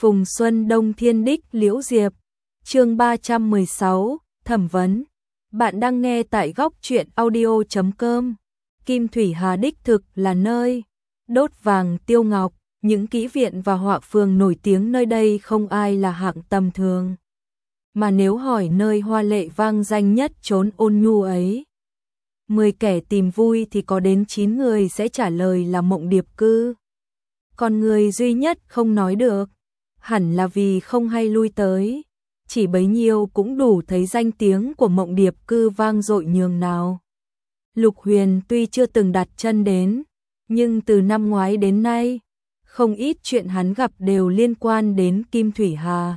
Phùng Xuân Đông Thiên Đích Liễu Diệp. Chương 316, thẩm vấn. Bạn đang nghe tại góc truyện audio.com. Kim Thủy Hà đích thực là nơi đốt vàng tiêu ngọc, những kỹ viện và họa phường nổi tiếng nơi đây không ai là hạng tầm thường. Mà nếu hỏi nơi hoa lệ vang danh nhất chốn ôn nhu ấy, 10 kẻ tìm vui thì có đến 9 người sẽ trả lời là Mộng Điệp Cư. Còn người duy nhất không nói được, hẳn là vì không hay lui tới, chỉ bấy nhiêu cũng đủ thấy danh tiếng của Mộng Điệp Cư vang dội nhường nào. Lục Huyền tuy chưa từng đặt chân đến, nhưng từ năm ngoái đến nay, không ít chuyện hắn gặp đều liên quan đến Kim Thủy Hà.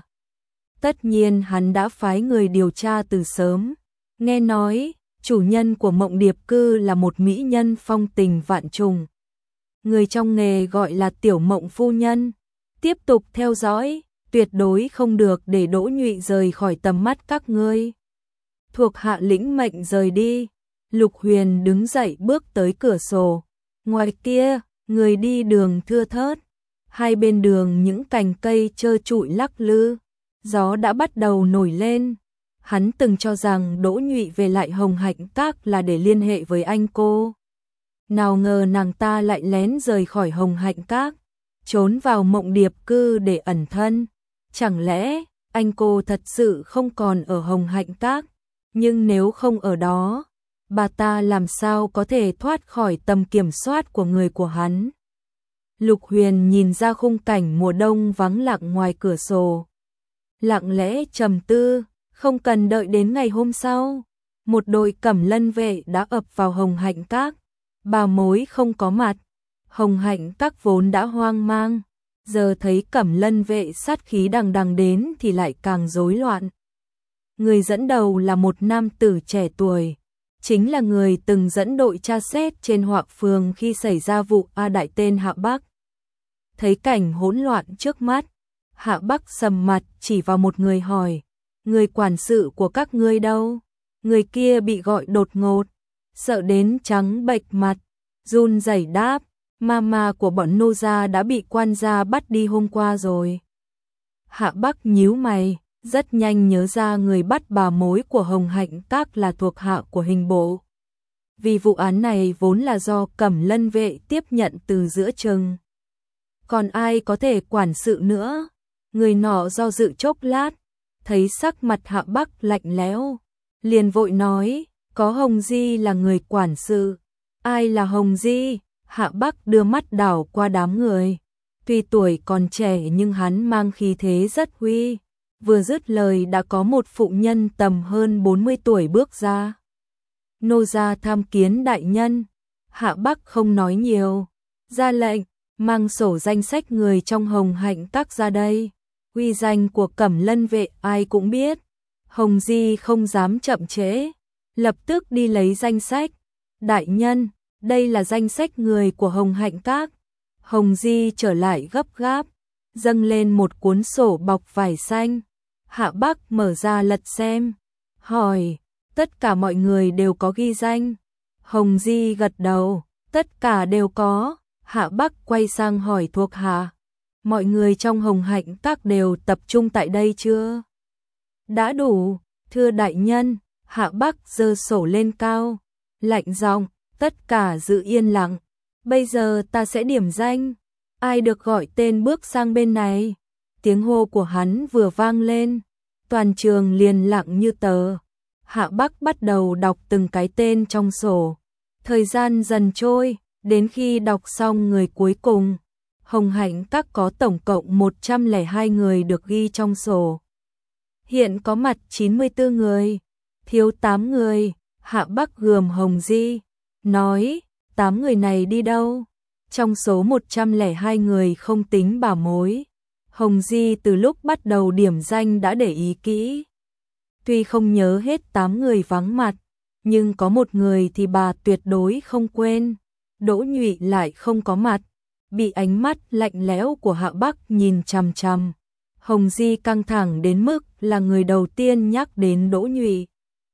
Tất nhiên hắn đã phái người điều tra từ sớm, nghe nói chủ nhân của Mộng Điệp Cư là một mỹ nhân phong tình vạn trùng. Người trong nghề gọi là Tiểu Mộng phu nhân. Tiếp tục theo dõi, tuyệt đối không được để Đỗ Nhụy rời khỏi tầm mắt các ngươi. Thuộc hạ lĩnh mệnh rời đi. Lục Huyền đứng dậy bước tới cửa sổ. Ngoài kia, người đi đường thưa thớt. Hai bên đường những cành cây trơ trụi lắc lư. Gió đã bắt đầu nổi lên. Hắn từng cho rằng Đỗ Nhụy về lại Hồng Hạnh Các là để liên hệ với anh cô. Nào ngờ nàng ta lại lén rời khỏi Hồng Hạnh Các, trốn vào Mộng Điệp Cư để ẩn thân. Chẳng lẽ anh cô thật sự không còn ở Hồng Hạnh Các? Nhưng nếu không ở đó, bà ta làm sao có thể thoát khỏi tầm kiểm soát của người của hắn? Lục Huyền nhìn ra khung cảnh mùa đông vắng lặng ngoài cửa sổ, lặng lẽ trầm tư. Không cần đợi đến ngày hôm sau, một đội Cẩm Lân vệ đã ập vào Hồng Hạnh Các. Bà mối không có mặt, Hồng Hạnh Các vốn đã hoang mang, giờ thấy Cẩm Lân vệ sát khí đằng đằng đến thì lại càng rối loạn. Người dẫn đầu là một nam tử trẻ tuổi, chính là người từng dẫn đội tra xét trên họa phường khi xảy ra vụ A Đại tên Hạ Bắc. Thấy cảnh hỗn loạn trước mắt, Hạ Bắc sầm mặt chỉ vào một người hỏi: người quản sự của các ngươi đâu? Người kia bị gọi đột ngột, sợ đến trắng bệch mặt, run rẩy đáp: mama của bọn nô gia đã bị quan gia bắt đi hôm qua rồi. Hạ Bắc nhíu mày, rất nhanh nhớ ra người bắt bà mối của Hồng Hạnh Các là thuộc hạ của hình bộ. Vì vụ án này vốn là do Cẩm Lân vệ tiếp nhận từ giữa chừng. Còn ai có thể quản sự nữa? Người nọ do dự chốc lát, thấy sắc mặt Hạ Bắc lạnh lẽo, liền vội nói: có Hồng Di là người quản sự. Ai là Hồng Di? Hạ Bắc đưa mắt đảo qua đám người. Tuy tuổi còn trẻ nhưng hắn mang khí thế rất uy. Vừa dứt lời đã có một phụ nhân tầm hơn 40 tuổi bước ra. Nô gia tham kiến đại nhân. Hạ Bắc không nói nhiều, ra lệnh mang sổ danh sách người trong Hồng Hạnh Các ra đây. Uy danh của Cẩm Lân vệ ai cũng biết. Hồng Di không dám chậm trễ, lập tức đi lấy danh sách. Đại nhân, đây là danh sách người của Hồng Hạnh Các. Hồng Di trở lại gấp gáp, dâng lên một cuốn sổ bọc vải xanh. Hạ Bắc mở ra lật xem, hỏi: tất cả mọi người đều có ghi danh? Hồng Di gật đầu, tất cả đều có. Hạ Bắc quay sang hỏi thuộc hạ: mọi người trong Hồng Hạnh Các đều tập trung tại đây chưa? Đã đủ, thưa đại nhân. Hạ Bắc giơ sổ lên cao, lạnh giọng: tất cả giữ yên lặng. Bây giờ ta sẽ điểm danh. Ai được gọi tên bước sang bên này. Tiếng hô của hắn vừa vang lên, toàn trường liền lặng như tờ. Hạ Bắc bắt đầu đọc từng cái tên trong sổ. Thời gian dần trôi, đến khi đọc xong người cuối cùng, Hồng Hạnh Các có tổng cộng 102 người được ghi trong sổ. Hiện có mặt 94 người, thiếu 8 người. Hạ Bắc gườm Hồng Di, nói: 8 người này đi đâu? Trong số 102 người không tính bà mối. Hồng Di từ lúc bắt đầu điểm danh đã để ý kỹ. Tuy không nhớ hết 8 người vắng mặt, nhưng có một người thì bà tuyệt đối không quên. Đỗ Nhụy lại không có mặt, bị ánh mắt lạnh lẽo của Hạ Bắc nhìn chằm chằm. Hồng Di căng thẳng đến mức là người đầu tiên nhắc đến Đỗ Nhụy.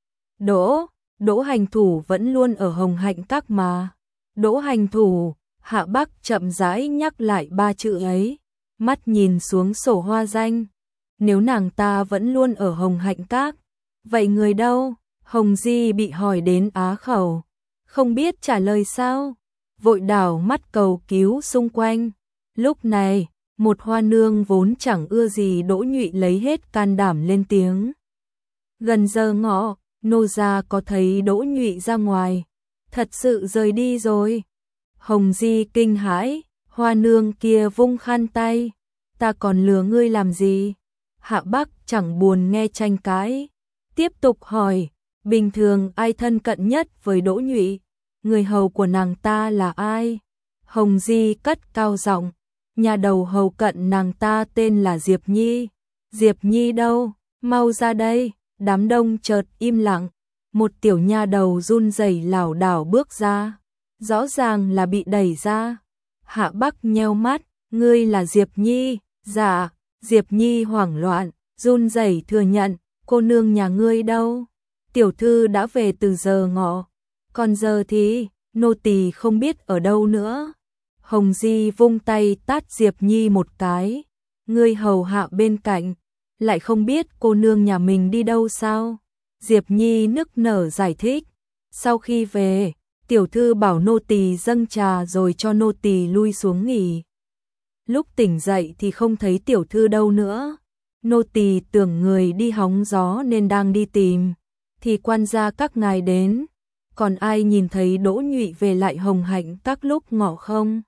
Đỗ hành thủ vẫn luôn ở Hồng Hạnh Các mà. Đỗ hành thủ. Hạ Bắc chậm rãi nhắc lại 3 chữ ấy. mắt nhìn xuống sổ hoa danh. Nếu nàng ta vẫn luôn ở Hồng Hạnh Các, vậy người đâu? Hồng Di bị hỏi đến á khẩu, không biết trả lời sao, vội đảo mắt cầu cứu xung quanh. Lúc này, một hoa nương vốn chẳng ưa gì Đỗ Nhụy lấy hết can đảm lên tiếng. Gần giờ ngọ, nô gia có thấy Đỗ Nhụy ra ngoài, thật sự rời đi rồi. Hồng Di kinh hãi, hoa nương kia vung khăn tay, ta còn lừa ngươi làm gì? Hạ Bắc chẳng buồn nghe tranh cãi, tiếp tục hỏi, bình thường ai thân cận nhất với Đỗ Nhụy? Người hầu của nàng ta là ai? Hồng Di cất cao giọng, nhà đầu hầu cận nàng ta tên là Diệp Nhi. Diệp Nhi đâu? Mau ra đây. Đám đông chợt im lặng, một tiểu nha đầu run rẩy lảo đảo bước ra, rõ ràng là bị đẩy ra. Hạ Bắc nheo mắt, ngươi là Diệp Nhi? Dạ. Diệp Nhi hoảng loạn, run rẩy thừa nhận, cô nương nhà ngươi đâu? Tiểu thư đã về từ giờ ngọ, còn giờ thì nô tỳ không biết ở đâu nữa. Hồng Di vung tay tát Diệp Nhi một cái, ngươi hầu hạ bên cạnh, lại không biết cô nương nhà mình đi đâu sao? Diệp Nhi nức nở giải thích, sau khi về, tiểu thư bảo nô tỳ dâng trà rồi cho nô tỳ lui xuống nghỉ. Lúc tỉnh dậy thì không thấy tiểu thư đâu nữa, nô tỳ tưởng người đi hóng gió nên đang đi tìm, thì quan gia các ngài đến, còn ai nhìn thấy Đỗ Nhụy về lại Hồng Hạnh Các lúc ngọ không?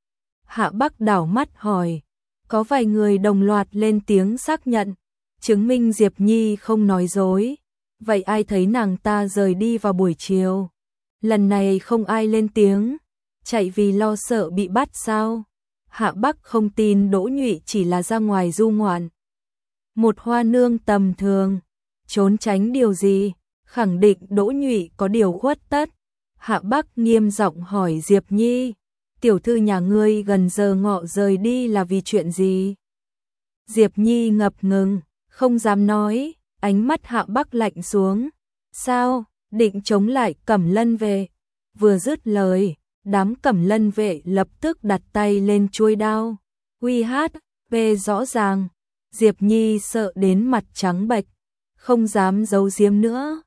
Hạ Bắc đảo mắt hỏi, có vài người đồng loạt lên tiếng xác nhận, chứng minh Diệp Nhi không nói dối. Vậy ai thấy nàng ta rời đi vào buổi chiều? Lần này không ai lên tiếng, chạy vì lo sợ bị bắt sao? Hạ Bắc không tin Đỗ Nhụy chỉ là ra ngoài du ngoạn. Một hoa nương tầm thường, trốn tránh điều gì? Khẳng định Đỗ Nhụy có điều khuất tất. Hạ Bắc nghiêm giọng hỏi Diệp Nhi, tiểu thư nhà ngươi gần giờ ngọ rời đi là vì chuyện gì? Diệp Nhi ngập ngừng, không dám nói, ánh mắt Hạ Bắc lạnh xuống. Sao, định chống lại Cẩm Lân Vệ? Vừa dứt lời, đám Cẩm Lân Vệ lập tức đặt tay lên chuôi đao. Uy hát, về rõ ràng. Diệp Nhi sợ đến mặt trắng bệch, không dám giấu giếm nữa.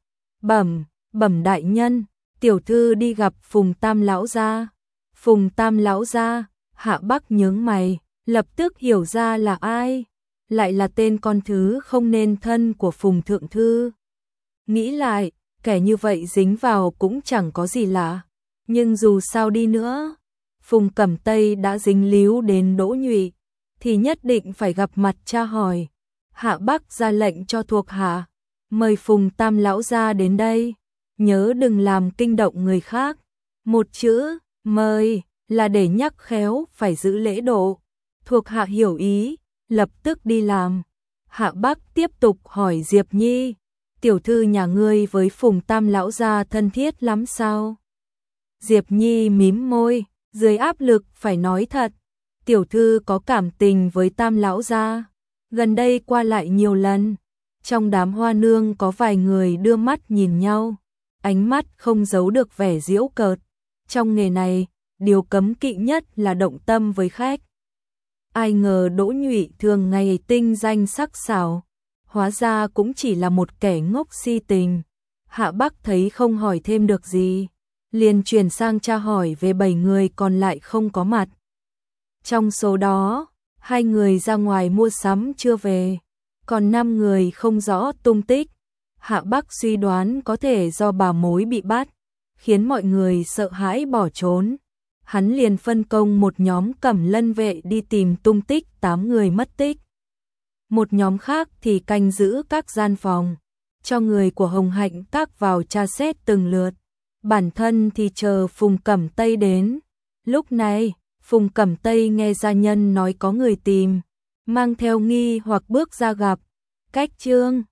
Bẩm đại nhân, tiểu thư đi gặp Phùng Tam lão gia. Phùng Tam lão gia? Hạ Bắc nhướng mày, lập tức hiểu ra là ai, lại là tên con thứ không nên thân của Phùng thượng thư. Nghĩ lại, kẻ như vậy dính vào cũng chẳng có gì lạ, nhưng dù sao đi nữa, Phùng Cẩm Tây đã dính líu đến Đỗ Nhụy, thì nhất định phải gặp mặt tra hỏi. Hạ Bắc ra lệnh cho thuộc hạ, mời Phùng Tam lão gia đến đây, nhớ đừng làm kinh động người khác. Một chữ, mời, là để nhắc khéo phải giữ lễ độ. Thuộc hạ hiểu ý, lập tức đi làm. Hạ Bắc tiếp tục hỏi Diệp Nhi, tiểu thư nhà ngươi với Phùng Tam lão gia thân thiết lắm sao? Diệp Nhi mím môi, dưới áp lực phải nói thật, tiểu thư có cảm tình với Tam lão gia, gần đây qua lại nhiều lần. Trong đám hoa nương có vài người đưa mắt nhìn nhau, ánh mắt không giấu được vẻ giễu cợt. Trong nghề này, điều cấm kỵ nhất là động tâm với khách. Ai ngờ Đỗ Nhụy thường ngày tinh danh sắc sảo, hóa ra cũng chỉ là một kẻ ngốc si tình. Hạ Bắc thấy không hỏi thêm được gì, liền chuyển sang tra hỏi về 7 người còn lại không có mặt. Trong số đó, 2 người ra ngoài mua sắm chưa về, còn 5 người không rõ tung tích. Hạ Bắc suy đoán có thể do bà mối bị bắt, khiến mọi người sợ hãi bỏ trốn. Hắn liền phân công một nhóm Cẩm Lân Vệ đi tìm tung tích 8 người mất tích. Một nhóm khác thì canh giữ các gian phòng, cho người của Hồng Hạnh Các vào tra xét từng lượt. Bản thân thì chờ Phùng Cẩm Tây đến. Lúc này, Phùng Cẩm Tây nghe gia nhân nói có người tìm, mang theo nghi hoặc bước ra gặp. Cách Trương